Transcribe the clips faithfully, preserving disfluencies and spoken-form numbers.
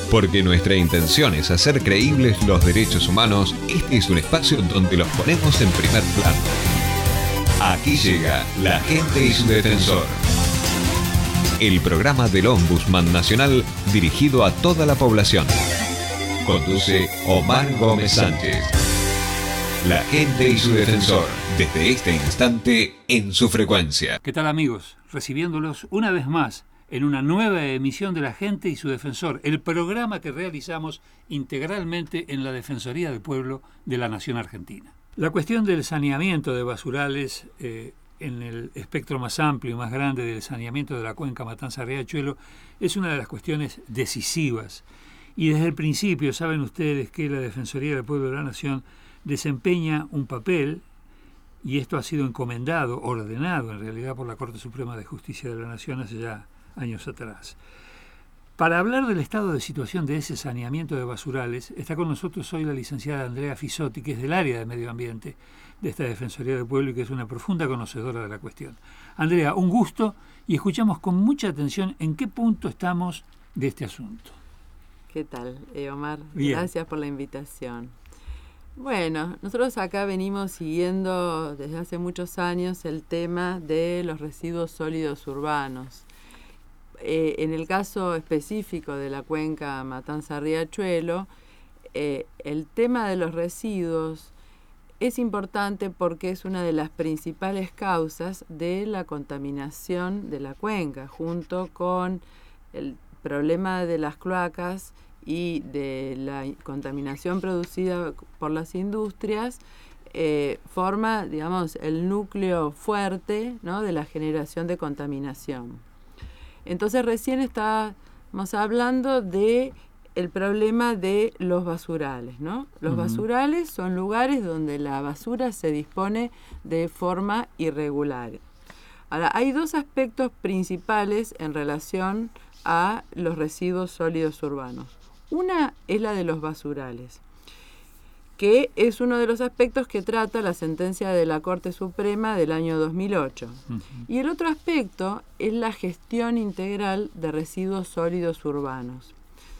Porque nuestra intención es hacer creíbles los derechos humanos, este es un espacio donde los ponemos en primer plano. Aquí llega La Gente y su Defensor. El programa del Ombudsman Nacional dirigido a toda la población. Conduce Omar Gómez Sánchez. La Gente y su Defensor, desde este instante en su frecuencia. ¿Qué tal, amigos? Recibiéndolos una vez más en una nueva emisión de La Gente y su Defensor, el programa que realizamos integralmente en la Defensoría del Pueblo de la Nación Argentina. La cuestión del saneamiento de basurales eh, en el espectro más amplio y más grande del saneamiento de la cuenca Matanza-Riachuelo es una de las cuestiones decisivas. Y desde el principio saben ustedes que la Defensoría del Pueblo de la Nación desempeña un papel, y esto ha sido encomendado, ordenado en realidad por la Corte Suprema de Justicia de la Nación hace ya años atrás. Para hablar del estado de situación de ese saneamiento de basurales, está con nosotros hoy la licenciada Andrea Fisotti, que es del área de Medio Ambiente de esta Defensoría del Pueblo y que es una profunda conocedora de la cuestión. Andrea, un gusto, y escuchamos con mucha atención en qué punto estamos de este asunto. ¿Qué tal, eh, Omar? Bien. Gracias por la invitación. Bueno, nosotros acá venimos siguiendo desde hace muchos años el tema de los residuos sólidos urbanos. Eh, en el caso específico de la cuenca Matanza-Riachuelo, eh, el tema de los residuos es importante porque es una de las principales causas de la contaminación de la cuenca, junto con el problema de las cloacas y de la contaminación producida por las industrias. Eh, forma, digamos, el núcleo fuerte, ¿no?, de la generación de contaminación. Entonces recién estábamos hablando de el problema de los basurales, ¿no? Los uh-huh. basurales son lugares donde la basura se dispone de forma irregular. Ahora, hay dos aspectos principales en relación a los residuos sólidos urbanos. Una es la de los basurales, que es uno de los aspectos que trata la sentencia de la Corte Suprema del año dos mil ocho. Uh-huh. Y el otro aspecto es la gestión integral de residuos sólidos urbanos.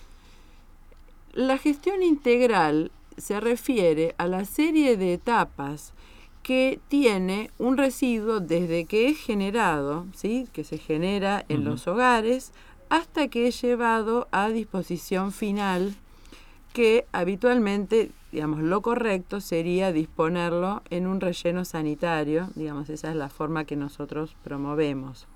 La gestión integral se refiere a la serie de etapas que tiene un residuo desde que es generado, ¿sí?, que se genera en uh-huh. los hogares, hasta que es llevado a disposición final, que habitualmente, digamos, lo correcto sería disponerlo en un relleno sanitario, digamos, esa es la forma que nosotros promovemos.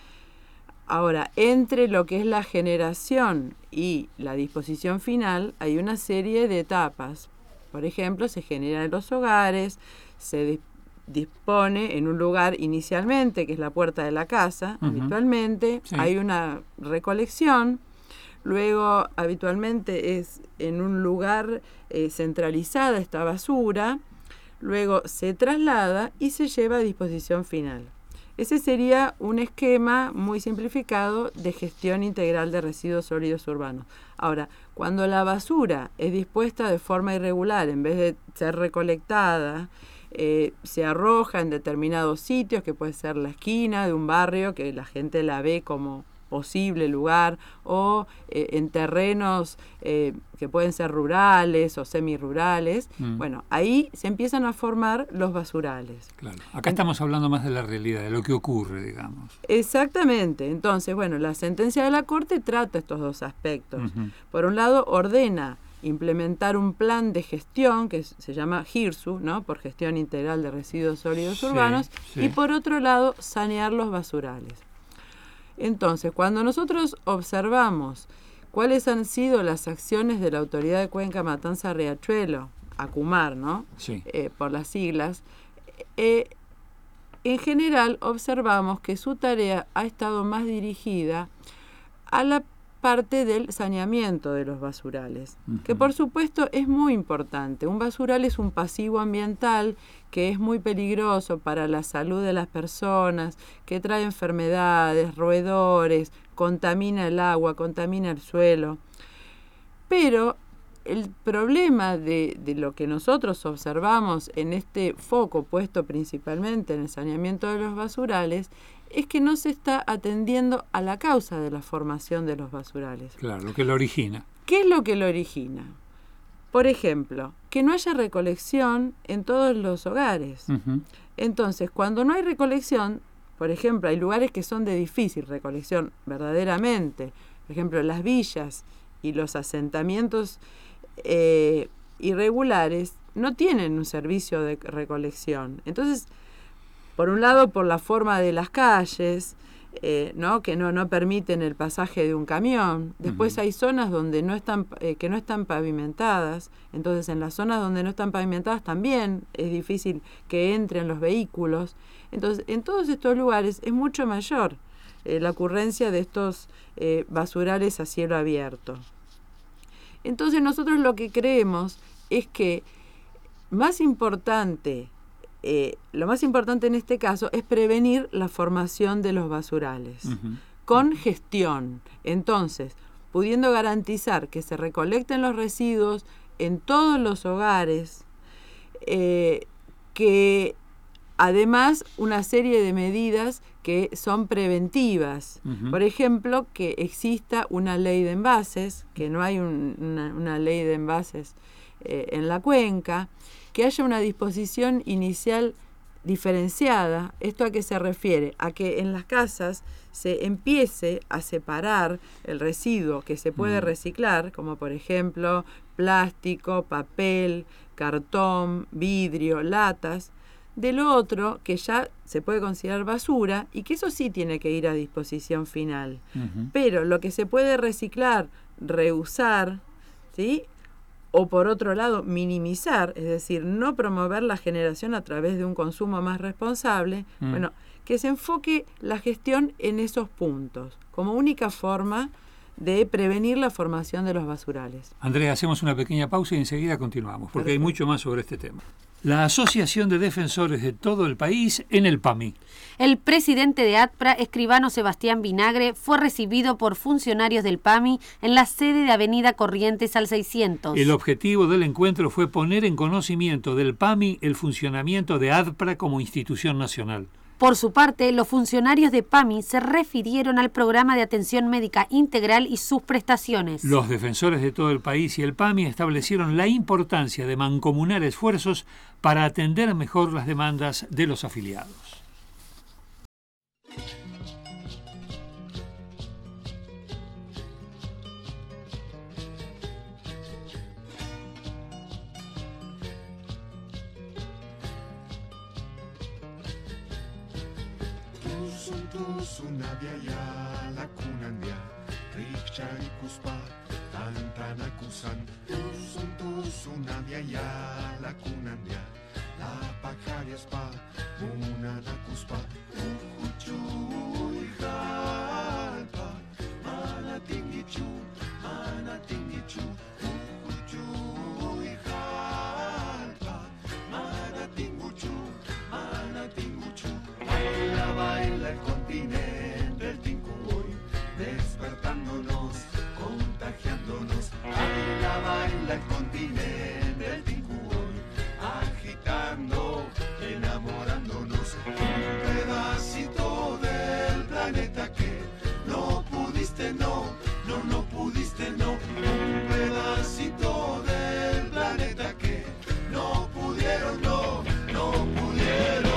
Ahora, entre lo que es la generación y la disposición final hay una serie de etapas. Por ejemplo, se genera en los hogares, se dis- dispone en un lugar inicialmente, que es la puerta de la casa, uh-huh. habitualmente, sí. Hay una recolección. Luego, habitualmente es en un lugar eh, centralizada esta basura, luego se traslada y se lleva a disposición final. Ese sería un esquema muy simplificado de gestión integral de residuos sólidos urbanos. Ahora, cuando la basura es dispuesta de forma irregular, en vez de ser recolectada, eh, se arroja en determinados sitios, que puede ser la esquina de un barrio, que la gente la ve como posible lugar, o eh, en terrenos eh, que pueden ser rurales o semirurales, mm. bueno, ahí se empiezan a formar los basurales. Claro. Acá estamos hablando más de la realidad, de lo que ocurre, digamos. Exactamente. Entonces, bueno, la sentencia de la Corte trata estos dos aspectos. Uh-huh. Por un lado, ordena implementar un plan de gestión que se llama GIRSU, ¿no?, por Gestión Integral de Residuos Sólidos sí, Urbanos, sí. y por otro lado, sanear los basurales. Entonces, cuando nosotros observamos cuáles han sido las acciones de la Autoridad de Cuenca Matanza-Riachuelo, ACUMAR, ¿no?, sí. eh, por las siglas, eh, en general observamos que su tarea ha estado más dirigida a la parte del saneamiento de los basurales, uh-huh. que por supuesto es muy importante. Un basural es un pasivo ambiental que es muy peligroso para la salud de las personas, que trae enfermedades, roedores, contamina el agua, contamina el suelo. Pero el problema de, de lo que nosotros observamos en este foco puesto principalmente en el saneamiento de los basurales es que no se está atendiendo a la causa de la formación de los basurales. Claro, lo que lo origina. ¿Qué es lo que lo origina? Por ejemplo, que no haya recolección en todos los hogares. Uh-huh. Entonces, cuando no hay recolección, por ejemplo, hay lugares que son de difícil recolección, verdaderamente. Por ejemplo, las villas y los asentamientos eh, irregulares no tienen un servicio de recolección. Entonces, por un lado, por la forma de las calles, eh, ¿no? que no, no permiten el pasaje de un camión. Después uh-huh. hay zonas donde no están, eh, que no están pavimentadas. Entonces, en las zonas donde no están pavimentadas también es difícil que entren los vehículos. Entonces, en todos estos lugares es mucho mayor eh, la ocurrencia de estos eh, basurales a cielo abierto. Entonces, nosotros lo que creemos es que más importante, eh, lo más importante en este caso es prevenir la formación de los basurales uh-huh. con gestión. Entonces, pudiendo garantizar que se recolecten los residuos en todos los hogares, eh, que además una serie de medidas que son preventivas. Uh-huh. Por ejemplo, que exista una ley de envases, que no hay un, una, una ley de envases eh, en la cuenca, que haya una disposición inicial diferenciada. ¿Esto a qué se refiere? A que en las casas se empiece a separar el residuo que se puede uh-huh. reciclar, como por ejemplo plástico, papel, cartón, vidrio, latas, de lo otro que ya se puede considerar basura y que eso sí tiene que ir a disposición final. Uh-huh. Pero lo que se puede reciclar, reusar, ¿sí? O por otro lado, minimizar, es decir, no promover la generación a través de un consumo más responsable, uh-huh. bueno, que se enfoque la gestión en esos puntos, como única forma de prevenir la formación de los basurales. Andrea, hacemos una pequeña pausa y enseguida continuamos, porque Perfecto. Hay mucho más sobre este tema. La Asociación de Defensores de todo el país en el P A M I. El presidente de ATPRA, escribano Sebastián Vinagre, fue recibido por funcionarios del P A M I en la sede de Avenida Corrientes al seiscientos. El objetivo del encuentro fue poner en conocimiento del P A M I el funcionamiento de ATPRA como institución nacional. Por su parte, los funcionarios de P A M I se refirieron al programa de atención médica integral y sus prestaciones. Los defensores de todo el país y el P A M I establecieron la importancia de mancomunar esfuerzos para atender mejor las demandas de los afiliados. Sunabiaya la kunandia, rikcha y kuspa, tantana kusan. Tusun tusunabiaya la kunandia, la pajaria spa, munana kuspa. Ujuchu y jalpa, mana tingichu, mana tingichu. Ujuchu y jalpa, mana tinguchu, mana tinguchu. Baila, baila el continente, el Tincuy, despertándonos, contagiándonos. Baila, baila el continente, el Tincuy, agitando, enamorándonos. Un pedacito del planeta que no pudiste, no, no, no pudiste, no. Un pedacito del planeta que no pudieron, no, no pudieron.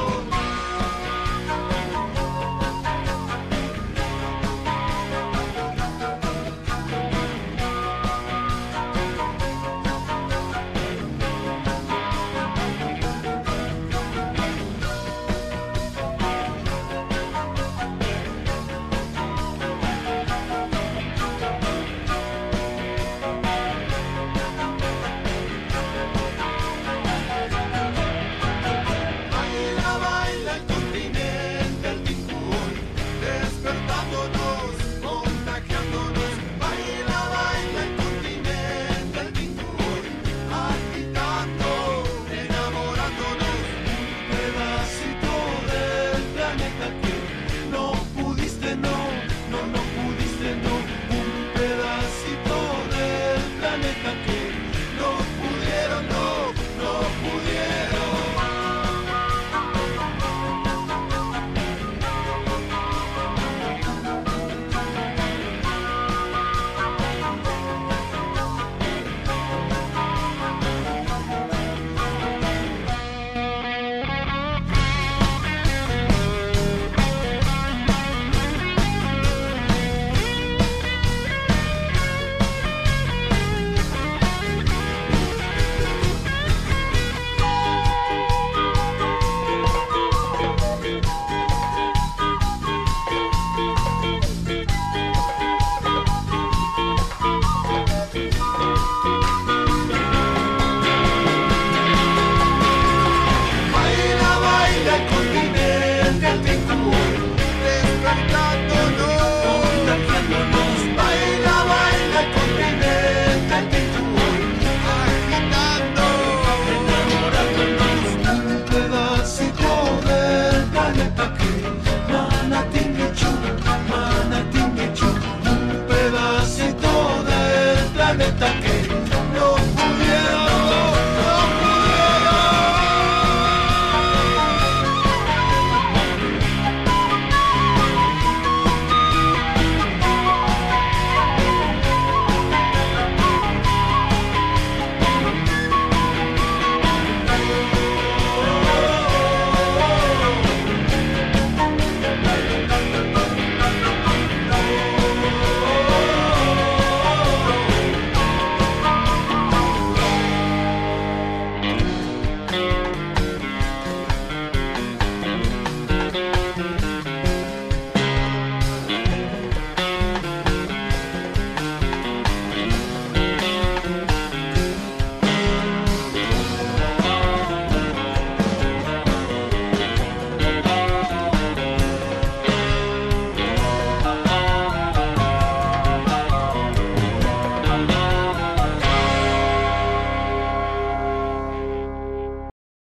planeta